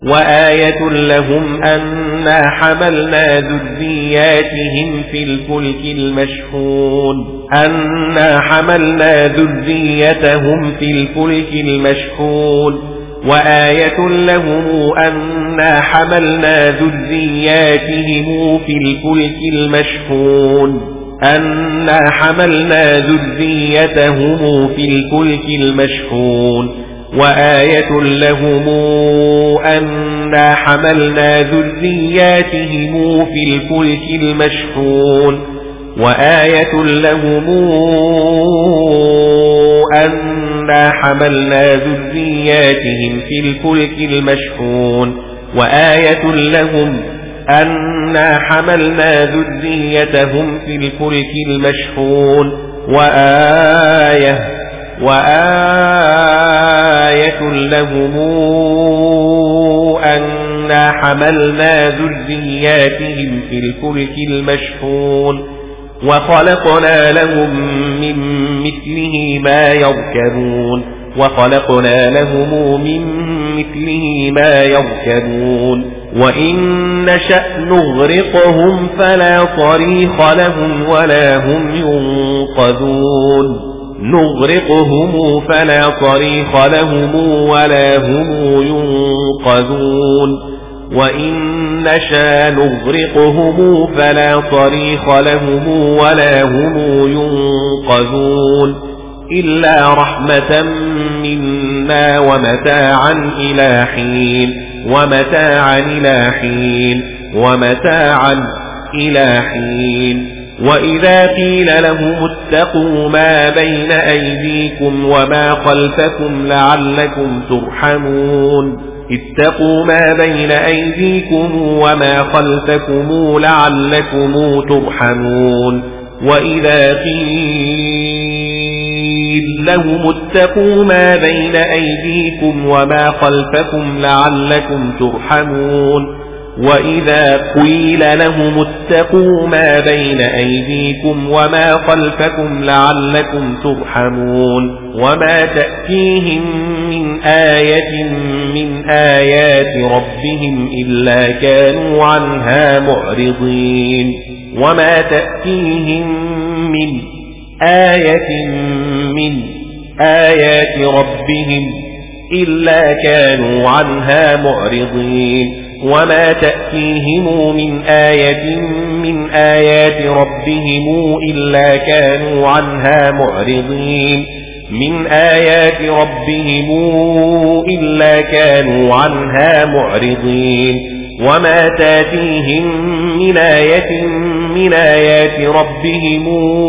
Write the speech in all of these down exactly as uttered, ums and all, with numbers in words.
وآية لهم أنا حملنا ذرياتهم في الفلك المشحون أنا حملنا ذريتهم في الفلك المشحون وآية لهم أنا حملنا ذرياتهم في الفلك المشحون أنا حملنا ذريتهم في الفلك المشحون وآية لهم أنا حملنا ذرياتهم في الفلك المشحون وآية لهم أنا حملنا ذرياتهم في الفلك المشحون وآية لهم أنا حملنا ذريتهم في الفلك المشحون وآية وآية لهم أنا حملنا ذرياتهم في الفلك المشحون وخلقنا لهم من مثله ما يركبون وخلقنا لهم من مثله ما يركبون وإن نشأ نغرقهم فلا صريخ لهم ولا هم ينقذون نغرقهم فلا صريخ لهم ولا هم ينقذون وإن نشأ نغرقهم فلا صريخ لهم ولا هم ينقذون إلا رحمة منا ومتاعا إلى حين ومتاعا إلى حين ومتاعا إلى حين وإذا قيل لهم اتقوا ما بين أيديكم وما خلفكم لعلكم ترحمون اتقوا ما بين أيديكم وما خلفكم لعلكم ترحمون وإذا قيل لهم اتقوا ما بين أيديكم وما خلفكم لعلكم ترحمون وإذا قيل لهم اتقوا ما بين أيديكم وما خلفكم لعلكم ترحمون وما تأتيهم من آية من آيات ربهم إلا كانوا عنها معرضين وما تأتيهم من آية من آيات ربهم إلا كانوا عنها معرضين وما تأتيهم من آية من آيات ربهم إلا كانوا عنها معرضين من آيات ربهم إلا كانوا عنها معرضين وما تأتيهم من آية من آيات ربهم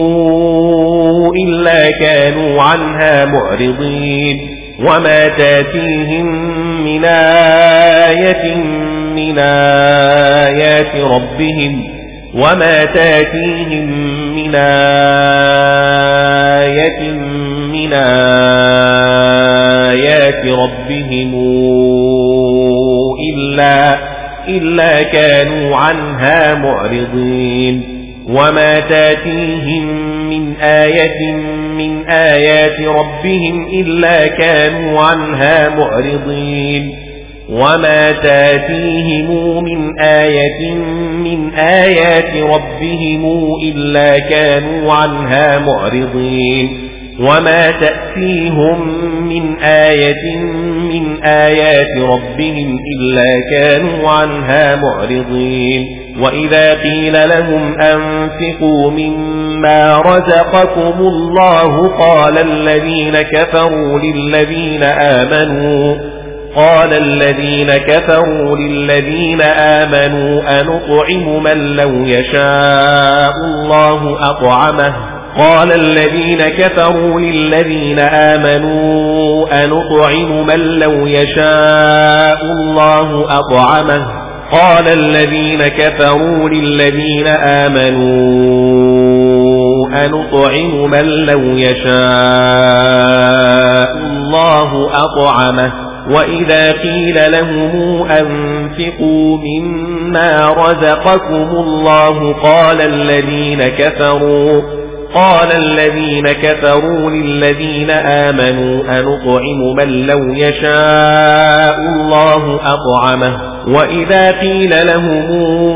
إلا كانوا عنها معرضين وما تأتيهم من آية من آيات ربهم وما تأتيهم من آية من آيات ربهم إلا إلا كانوا عنها معرضين وما تأتيهم من آية من آيات ربهم إلا كانوا عنها معرضين وما تأتيهم من آية من آيات ربهم إلا كانوا عنها معرضين وما تأتيهم من آية من آيات ربهم إلا كانوا عنها معرضين وإذا قيل لهم أنفقوا مما رزقكم الله قال الذين كفروا للذين آمنوا قال الذين كفروا للذين آمنوا أنطعم من لو يشاء الله أطعمه قال الذين كفروا للذين آمنوا أنطعم من لو يشاء الله أطعمه قال الذين كفروا للذين آمنوا أنطعم من لو يشاء الله أطعمه وإذا قيل لهم أنفقوا مما رزقكم الله قال الذين كفروا قال الذين كفروا للذين آمنوا أنطعم من لو يشاء الله أطعمه وإذا قيل لهم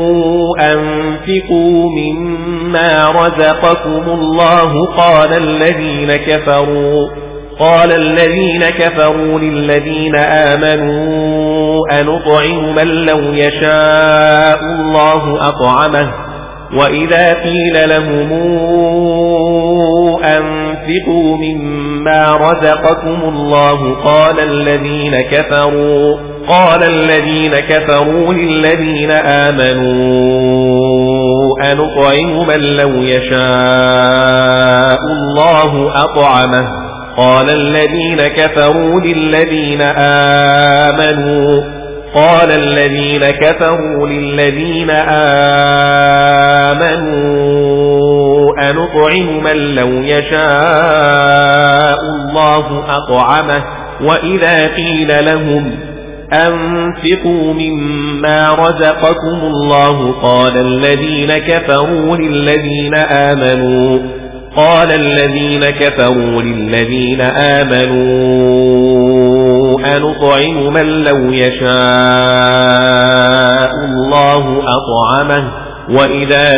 أنفقوا مما رزقكم الله قال الذين كفروا قال الذين كفروا للذين آمنوا أنطعم من لو يشاء الله أطعمه وإذا قيل لهم أنفقوا مما رزقكم الله قال الذين كفروا قال الذين كفروا للذين آمنوا أنطعم من لو يشاء الله أطعمه قال الذين كفروا للذين آمنوا قال الذين كفروا للذين آمنوا أنطعم من لو يشاء الله أطعمه وإذا قيل لهم أنفقوا مما رزقكم الله قال الذين كفروا للذين آمنوا قال الذين كفروا للذين آمنوا أنطعم من لو يشاء الله أطعمه وإذا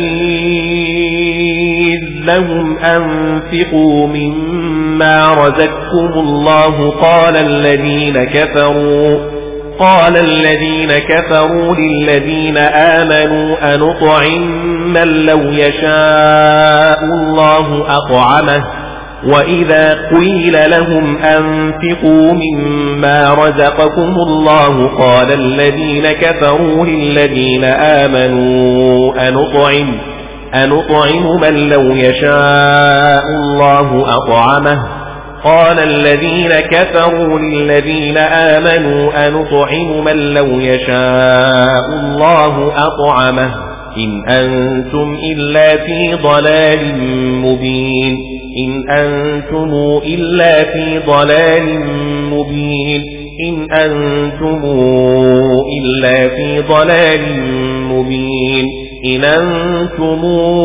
قيل لهم أنفقوا مما رزقكم الله قال الذين كفروا قال الذين كفروا للذين آمنوا أنطعم من لو يشاء الله أطعمه وإذا قيل لهم أنفقوا مما رزقكم الله قال الذين كفروا للذين آمنوا أنطعم أنطعم من لو يشاء الله أطعمه قال الذين كفروا للذين آمنوا أنطعم من لو يشاء الله أطعمه إن أنتم إلا في ضلال مبين إن أنتم إلا في ضلال مبين إن أنتم إلا في ضلال مبين إن أنتم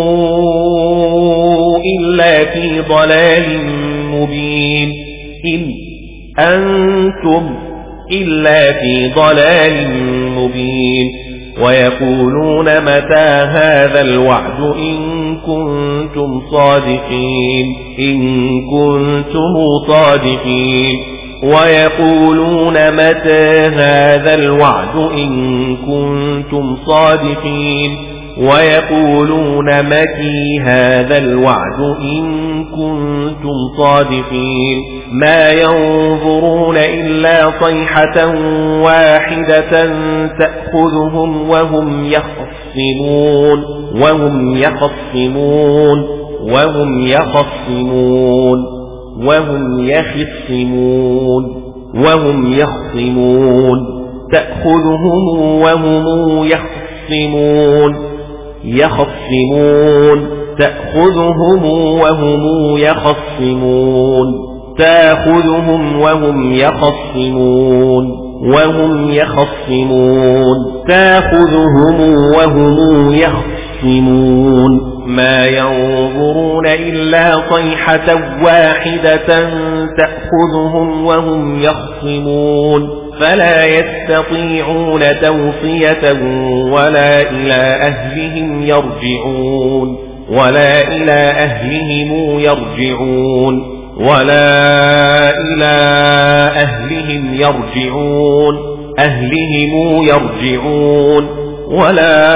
إلا في ضلال مبين إن أنتم إلا في ضلال مبين ويقولون متى هذا الوعد إن كنتم صادقين إن كنتم صادقين ويقولون متى هذا الوعد إن كنتم صادقين ويقولون متى هذا الوعد إن كنتم صادقين ما ينظرون إلا صيحة واحدة تأخذهم وهم يخصمون وهم يخصمون وهم يخصمون وهم يخصمون وهم يخصمون تأخذهم وهم يخصمون يخصمون تأخذهم وهم يخصمون تأخذهم وهم يخصمون وهم يخصمون تأخذهم وهم يخصمون ما ينظرون إلا صيحة واحدة تأخذهم وهم يخصمون فلا يستطيعون توصية ولا إلى أهلهم يرجعون ولا إلى أهلهم يرجعون ولا إلى أهلهم يرجعون أهلهم يرجعون ولا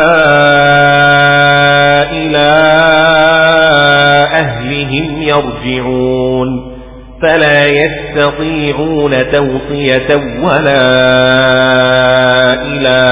إلى أهلهم يرجعون فلا يستطيعون توصية ولا إلى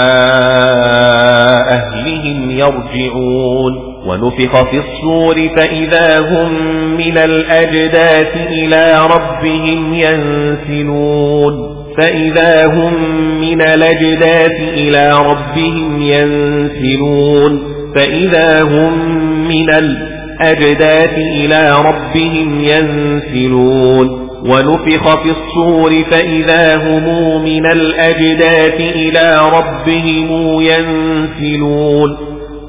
أهلهم يرجعون ونفخ في الصور فإذا هم من الأجداث إلى ربهم ينسلون فإذا هم من الأجداث إلى ربهم ينسلون فإذا هم من الأجداث إلى ربهم ينسلون ونفخ في الصور فإذا هم من الأجداث إلى ربهم ينسلون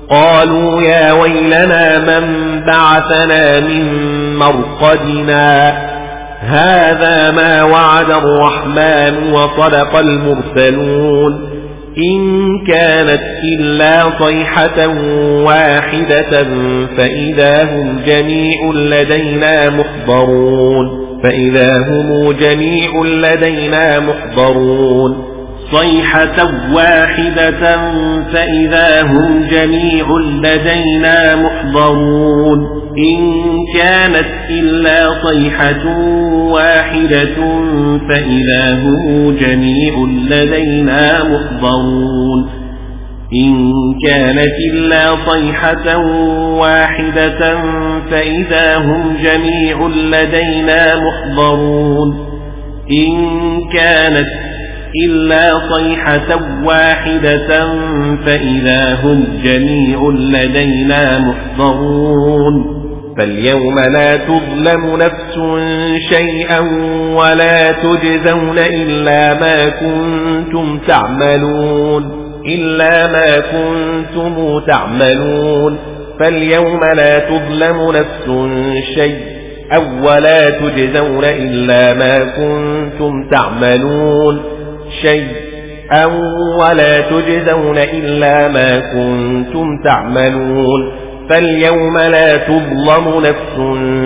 قالوا يا ويلنا من بعثنا من مرقدنا هذا ما وعد الرحمن وصدق المرسلون إن كانت إلا صيحة واحدة فإذا هم جميع لدينا محضرون فإذا هم جميع لدينا محضرون صيحة واحدة فإذا هم جميع لدينا محضرون إن كانت إلا صيحة واحدة فإذا هم جميع لدينا محضرون إن كانت إلا صيحة واحدة فإذا هم جميع لدينا محضرون إن كانت إلا صيحة واحدة فإذا هم جميع لدينا محضرون فاليوم لا تظلم نفس شيئا ولا تجزون إلا ما كنتم تعملون إلا ما كنتم تعملون فاليوم لا تظلم نفس شيئا ولا تجزون إلا ما كنتم تعملون شيئا ولا تجزون إلا ما كنتم تعملون فاليوم لا تظلم نفس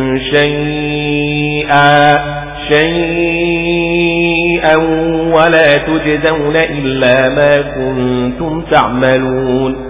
شيئا شيئا ولا تجزون إلا ما كنتم تعملون